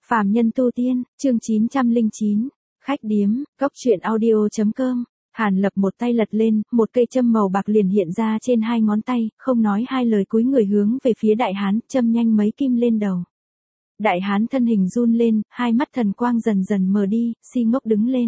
Phàm nhân tu tiên, chương 909, khách điếm, cốc truyện audio.com. Hàn Lập một tay lật lên, một cây châm màu bạc liền hiện ra trên hai ngón tay, không nói hai lời cúi người hướng về phía đại hán, châm nhanh mấy kim lên đầu. Đại hán thân hình run lên, hai mắt thần quang dần dần mờ đi, si ngốc đứng lên.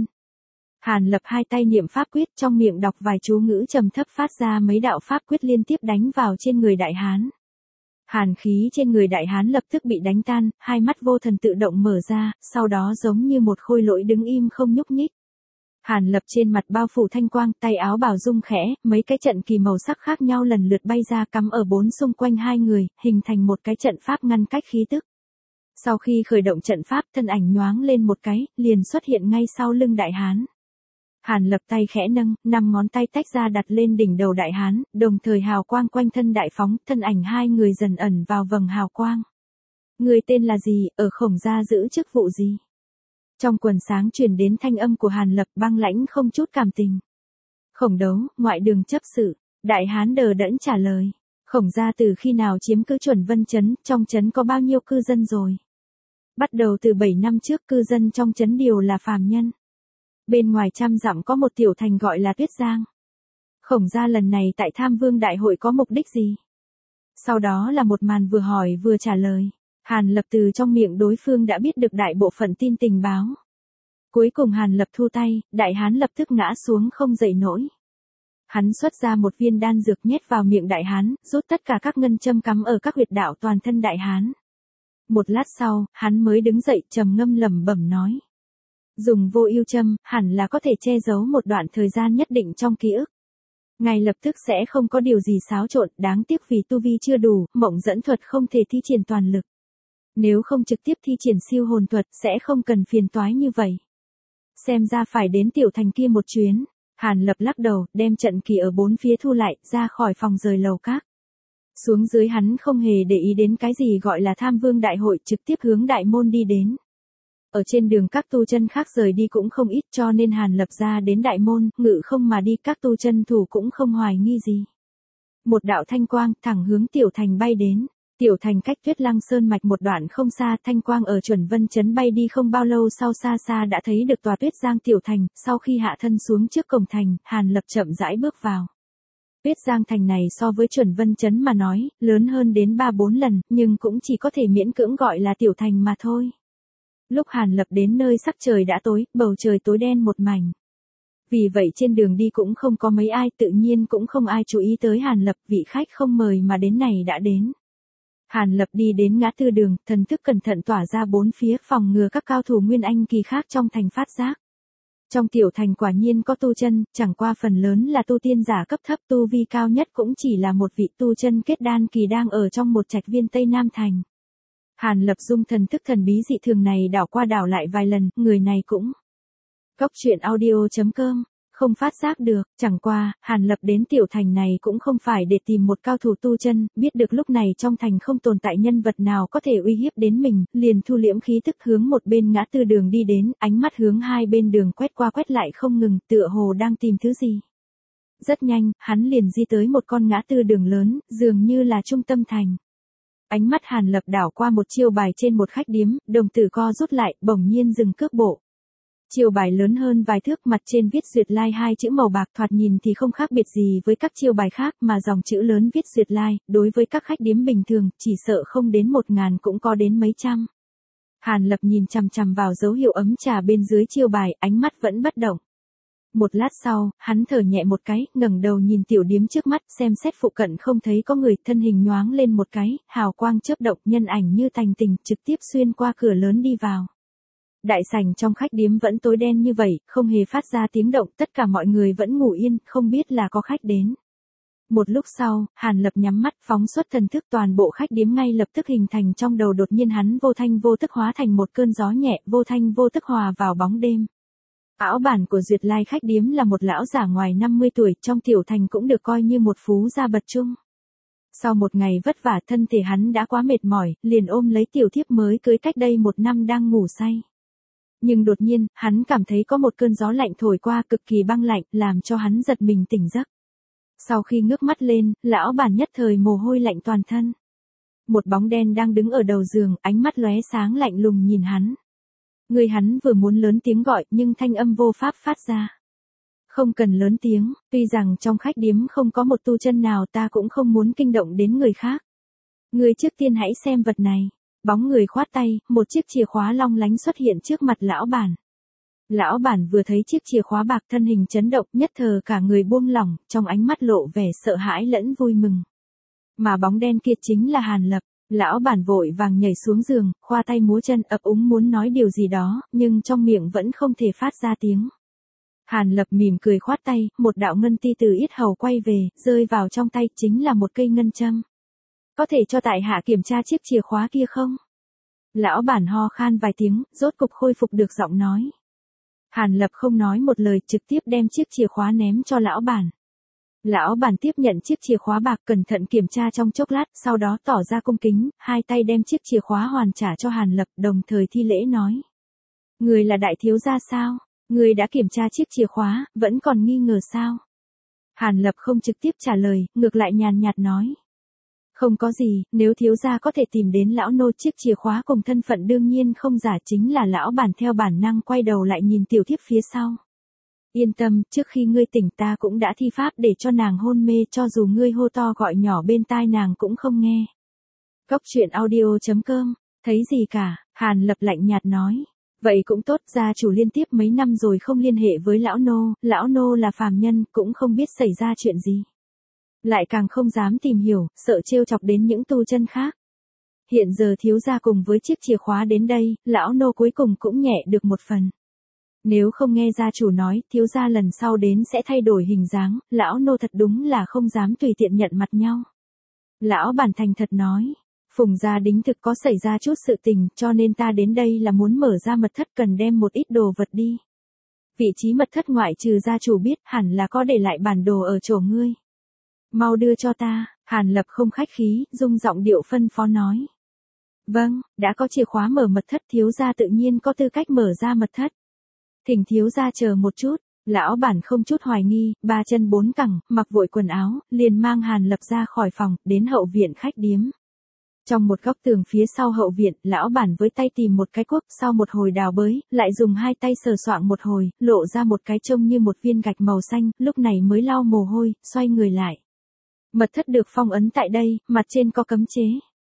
Hàn Lập hai tay niệm pháp quyết, trong miệng đọc vài chú ngữ trầm thấp phát ra mấy đạo pháp quyết liên tiếp đánh vào trên người đại hán. Hàn khí trên người đại hán lập tức bị đánh tan, hai mắt vô thần tự động mở ra, sau đó giống như một khôi lỗi đứng im không nhúc nhích. Hàn Lập trên mặt bao phủ thanh quang, tay áo bào rung khẽ, mấy cái trận kỳ màu sắc khác nhau lần lượt bay ra cắm ở bốn xung quanh hai người, hình thành một cái trận pháp ngăn cách khí tức. Sau khi khởi động trận pháp, thân ảnh nhoáng lên một cái, liền xuất hiện ngay sau lưng đại hán. Hàn Lập tay khẽ nâng, 5 ngón tay tách ra đặt lên đỉnh đầu đại hán, đồng thời hào quang quanh thân đại phóng, thân ảnh hai người dần ẩn vào vầng hào quang. Người tên là gì, ở Khổng gia giữ chức vụ gì? Trong quần sáng truyền đến thanh âm của Hàn Lập băng lãnh không chút cảm tình. Khổng đấu, ngoại đường chấp sự, đại hán đờ đẫn trả lời. Khổng gia từ khi nào chiếm cứ Chuẩn Vân trấn, trong trấn có bao nhiêu cư dân rồi? Bắt đầu từ 7 năm trước cư dân trong trấn đều là phàm nhân. Bên ngoài trăm dặm có một tiểu thành gọi là Tuyết Giang. Khổng gia lần này tại Tham Vương Đại hội có mục đích gì? Sau đó là một màn vừa hỏi vừa trả lời. Hàn Lập từ trong miệng đối phương đã biết được đại bộ phận tin tình báo. Cuối cùng Hàn Lập thu tay, đại hán lập tức ngã xuống không dậy nổi. Hắn xuất ra một viên đan dược nhét vào miệng đại hán, rút tất cả các ngân châm cắm ở các huyệt đạo toàn thân đại hán. Một lát sau, hắn mới đứng dậy trầm ngâm lẩm bẩm nói. Dùng vô ưu châm, hẳn là có thể che giấu một đoạn thời gian nhất định trong ký ức. Ngay lập tức sẽ không có điều gì xáo trộn, đáng tiếc vì tu vi chưa đủ, mộng dẫn thuật không thể thi triển toàn lực. Nếu không trực tiếp thi triển siêu hồn thuật sẽ không cần phiền toái như vậy. Xem ra phải đến tiểu thành kia một chuyến. Hàn Lập lắc đầu, đem trận kỳ ở bốn phía thu lại, ra khỏi phòng rời lầu các. Xuống dưới hắn không hề để ý đến cái gì gọi là Tham Vương Đại hội, trực tiếp hướng đại môn đi đến. Ở trên đường các tu chân khác rời đi cũng không ít, cho nên Hàn Lập ra đến đại môn, ngự không mà đi, các tu chân thủ cũng không hoài nghi gì. Một đạo thanh quang thẳng hướng tiểu thành bay đến. Tiểu thành cách Tuyết Lăng Sơn mạch một đoạn không xa, thanh quang ở Chuẩn Vân trấn bay đi không bao lâu sau xa xa đã thấy được tòa Tuyết Giang tiểu thành, sau khi hạ thân xuống trước cổng thành, Hàn Lập chậm rãi bước vào. Tuyết Giang thành này so với Chuẩn Vân trấn mà nói, lớn hơn đến 3-4 lần, nhưng cũng chỉ có thể miễn cưỡng gọi là tiểu thành mà thôi. Lúc Hàn Lập đến nơi sắc trời đã tối, bầu trời tối đen một mảnh. Vì vậy trên đường đi cũng không có mấy ai, tự nhiên cũng không ai chú ý tới Hàn Lập, vị khách không mời mà đến này đã đến. Hàn Lập đi đến ngã tư đường, thần thức cẩn thận tỏa ra bốn phía phòng ngừa các cao thủ nguyên anh kỳ khác trong thành phát giác. Trong tiểu thành quả nhiên có tu chân, chẳng qua phần lớn là tu tiên giả cấp thấp, tu vi cao nhất cũng chỉ là một vị tu chân kết đan kỳ đang ở trong một trạch viên Tây Nam thành. Hàn Lập dung thần thức thần bí dị thường này đảo qua đảo lại vài lần, người này cũng. Cốc truyện audio.com. Không phát giác được, chẳng qua, Hàn Lập đến tiểu thành này cũng không phải để tìm một cao thủ tu chân, biết được lúc này trong thành không tồn tại nhân vật nào có thể uy hiếp đến mình, liền thu liễm khí tức hướng một bên ngã tư đường đi đến, ánh mắt hướng hai bên đường quét qua quét lại không ngừng, tựa hồ đang tìm thứ gì. Rất nhanh, hắn liền di tới một con ngã tư đường lớn, dường như là trung tâm thành. Ánh mắt Hàn Lập đảo qua một chiêu bài trên một khách điếm, đồng tử co rút lại, bỗng nhiên dừng cước bộ. Chiêu bài lớn hơn vài thước, mặt trên viết Duyệt Lai hai chữ màu bạc, thoạt nhìn thì không khác biệt gì với các chiêu bài khác, mà dòng chữ lớn viết Duyệt Lai, đối với các khách điếm bình thường, chỉ sợ không đến 1000 cũng có đến mấy trăm. Hàn Lập nhìn chằm chằm vào dấu hiệu ấm trà bên dưới chiêu bài, ánh mắt vẫn bất động. Một lát sau, hắn thở nhẹ một cái, ngẩng đầu nhìn tiểu điếm trước mắt, xem xét phụ cận không thấy có người, thân hình nhoáng lên một cái, hào quang chớp động, nhân ảnh như thành tình, trực tiếp xuyên qua cửa lớn đi vào. Đại sảnh trong khách điếm vẫn tối đen như vậy, không hề phát ra tiếng động, tất cả mọi người vẫn ngủ yên, không biết là có khách đến. Một lúc sau, Hàn Lập nhắm mắt phóng xuất thần thức, toàn bộ khách điếm ngay lập tức hình thành trong đầu, đột nhiên hắn vô thanh vô tức hóa thành một cơn gió nhẹ, vô thanh vô tức hòa vào bóng đêm. Ảo bản của Duyệt Lai khách điếm là một lão giả ngoài 50 tuổi, trong tiểu thành cũng được coi như một phú gia bậc trung. Sau một ngày vất vả, thân thể hắn đã quá mệt mỏi, liền ôm lấy tiểu thiếp mới cưới cách đây 1 năm đang ngủ say. Nhưng đột nhiên, hắn cảm thấy có một cơn gió lạnh thổi qua, cực kỳ băng lạnh, làm cho hắn giật mình tỉnh giấc. Sau khi ngước mắt lên, lão bản nhất thời mồ hôi lạnh toàn thân. Một bóng đen đang đứng ở đầu giường, ánh mắt lóe sáng lạnh lùng nhìn hắn. Người hắn vừa muốn lớn tiếng gọi nhưng thanh âm vô pháp phát ra. Không cần lớn tiếng, tuy rằng trong khách điếm không có một tu chân nào, ta cũng không muốn kinh động đến người khác. Người trước tiên hãy xem vật này. Bóng người khoát tay, một chiếc chìa khóa long lánh xuất hiện trước mặt lão bản. Lão bản vừa thấy chiếc chìa khóa bạc, thân hình chấn động, nhất thời cả người buông lỏng, trong ánh mắt lộ vẻ sợ hãi lẫn vui mừng. Mà bóng đen kia chính là Hàn Lập. Lão bản vội vàng nhảy xuống giường, khoa tay múa chân ấp úng muốn nói điều gì đó, nhưng trong miệng vẫn không thể phát ra tiếng. Hàn Lập mỉm cười khoát tay, một đạo ngân ti từ yết hầu quay về, rơi vào trong tay, chính là một cây ngân châm. Có thể cho tại hạ kiểm tra chiếc chìa khóa kia không? Lão bản ho khan vài tiếng, rốt cục khôi phục được giọng nói. Hàn Lập không nói một lời, trực tiếp đem chiếc chìa khóa ném cho lão bản. Lão bản tiếp nhận chiếc chìa khóa bạc, cẩn thận kiểm tra trong chốc lát, sau đó tỏ ra cung kính, hai tay đem chiếc chìa khóa hoàn trả cho Hàn Lập, đồng thời thi lễ nói. Người là đại thiếu gia sao? Người đã kiểm tra chiếc chìa khóa, vẫn còn nghi ngờ sao? Hàn Lập không trực tiếp trả lời, ngược lại nhàn nhạt nói. Không có gì, nếu thiếu gia có thể tìm đến lão nô, chiếc chìa khóa cùng thân phận đương nhiên không giả. Chính là lão bản theo bản năng quay đầu lại nhìn tiểu thiếp phía sau. Yên tâm, trước khi ngươi tỉnh ta cũng đã thi pháp để cho nàng hôn mê, cho dù ngươi hô to gọi nhỏ bên tai nàng cũng không nghe. Cốc truyện audio.com, thấy gì cả, Hàn Lập lạnh nhạt nói. Vậy cũng tốt, gia chủ liên tiếp mấy năm rồi không liên hệ với lão nô là phàm nhân, cũng không biết xảy ra chuyện gì. Lại càng không dám tìm hiểu, sợ trêu chọc đến những tu chân khác. Hiện giờ thiếu gia cùng với chiếc chìa khóa đến đây, lão nô cuối cùng cũng nhẹ được một phần. Nếu không nghe gia chủ nói, thiếu gia lần sau đến sẽ thay đổi hình dáng, lão nô thật đúng là không dám tùy tiện nhận mặt nhau. Lão bản thành thật nói, Phùng gia đính thực có xảy ra chút sự tình, cho nên ta đến đây là muốn mở ra mật thất, cần đem một ít đồ vật đi. Vị trí mật thất ngoại trừ gia chủ biết, hẳn là có để lại bản đồ ở chỗ ngươi. Mau đưa cho ta, Hàn Lập không khách khí, dung giọng điệu phân phó nói. Vâng, đã có chìa khóa mở mật thất, thiếu gia tự nhiên có tư cách mở ra mật thất. Thỉnh thiếu gia chờ một chút, lão bản không chút hoài nghi, ba chân bốn cẳng, mặc vội quần áo, liền mang Hàn Lập ra khỏi phòng, đến hậu viện khách điếm. Trong một góc tường phía sau hậu viện, lão bản với tay tìm một cái cuốc, sau một hồi đào bới, lại dùng hai tay sờ soạng một hồi, lộ ra một cái trông như một viên gạch màu xanh, lúc này mới lau mồ hôi, xoay người lại. Mật thất được phong ấn tại đây, mặt trên có cấm chế.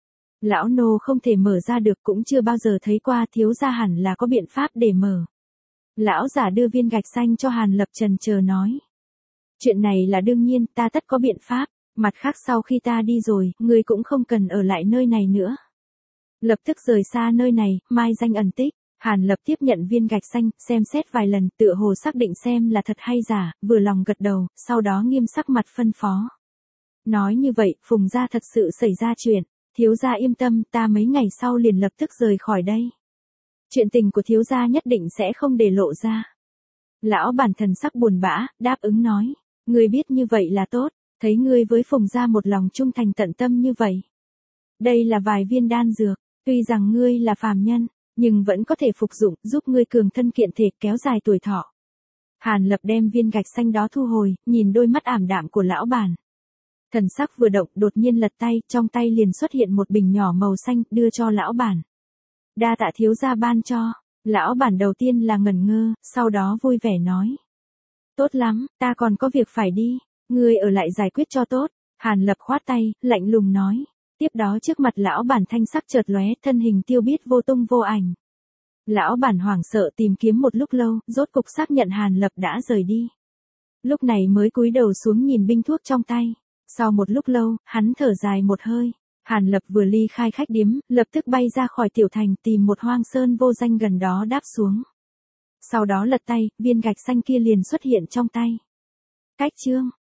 Lão nô không thể mở ra được, cũng chưa bao giờ thấy qua, thiếu gia hẳn là có biện pháp để mở. Lão giả đưa viên gạch xanh cho Hàn Lập, trần chờ nói. Chuyện này là đương nhiên, ta tất có biện pháp, mặt khác sau khi ta đi rồi, ngươi cũng không cần ở lại nơi này nữa. Lập tức rời xa nơi này, mai danh ẩn tích. Hàn Lập tiếp nhận viên gạch xanh, xem xét vài lần, tựa hồ xác định xem là thật hay giả, vừa lòng gật đầu, sau đó nghiêm sắc mặt phân phó. Nói như vậy, Phùng gia thật sự xảy ra chuyện, thiếu gia yên tâm, ta mấy ngày sau liền lập tức rời khỏi đây. Chuyện tình của thiếu gia nhất định sẽ không để lộ ra. Lão bản thần sắc buồn bã, đáp ứng nói, ngươi biết như vậy là tốt, thấy ngươi với Phùng gia một lòng trung thành tận tâm như vậy. Đây là vài viên đan dược, tuy rằng ngươi là phàm nhân, nhưng vẫn có thể phục dụng, giúp ngươi cường thân kiện thể, kéo dài tuổi thọ. Hàn Lập đem viên gạch xanh đó thu hồi, nhìn đôi mắt ảm đạm của lão bản. Thần sắc vừa động, đột nhiên lật tay, trong tay liền xuất hiện một bình nhỏ màu xanh, đưa cho lão bản. Đa tạ thiếu gia ban cho. Lão bản đầu tiên là ngẩn ngơ, sau đó vui vẻ nói. Tốt lắm, ta còn có việc phải đi, ngươi ở lại giải quyết cho tốt. Hàn Lập khoát tay, lạnh lùng nói. Tiếp đó trước mặt lão bản thanh sắc chợt lóe, thân hình tiêu biết vô tung vô ảnh. Lão bản hoảng sợ tìm kiếm một lúc lâu, rốt cục xác nhận Hàn Lập đã rời đi. Lúc này mới cúi đầu xuống nhìn bình thuốc trong tay. Sau một lúc lâu, hắn thở dài một hơi. Hàn Lập vừa ly khai khách điếm, lập tức bay ra khỏi tiểu thành, tìm một hoang sơn vô danh gần đó đáp xuống. Sau đó lật tay, viên gạch xanh kia liền xuất hiện trong tay. Cách chương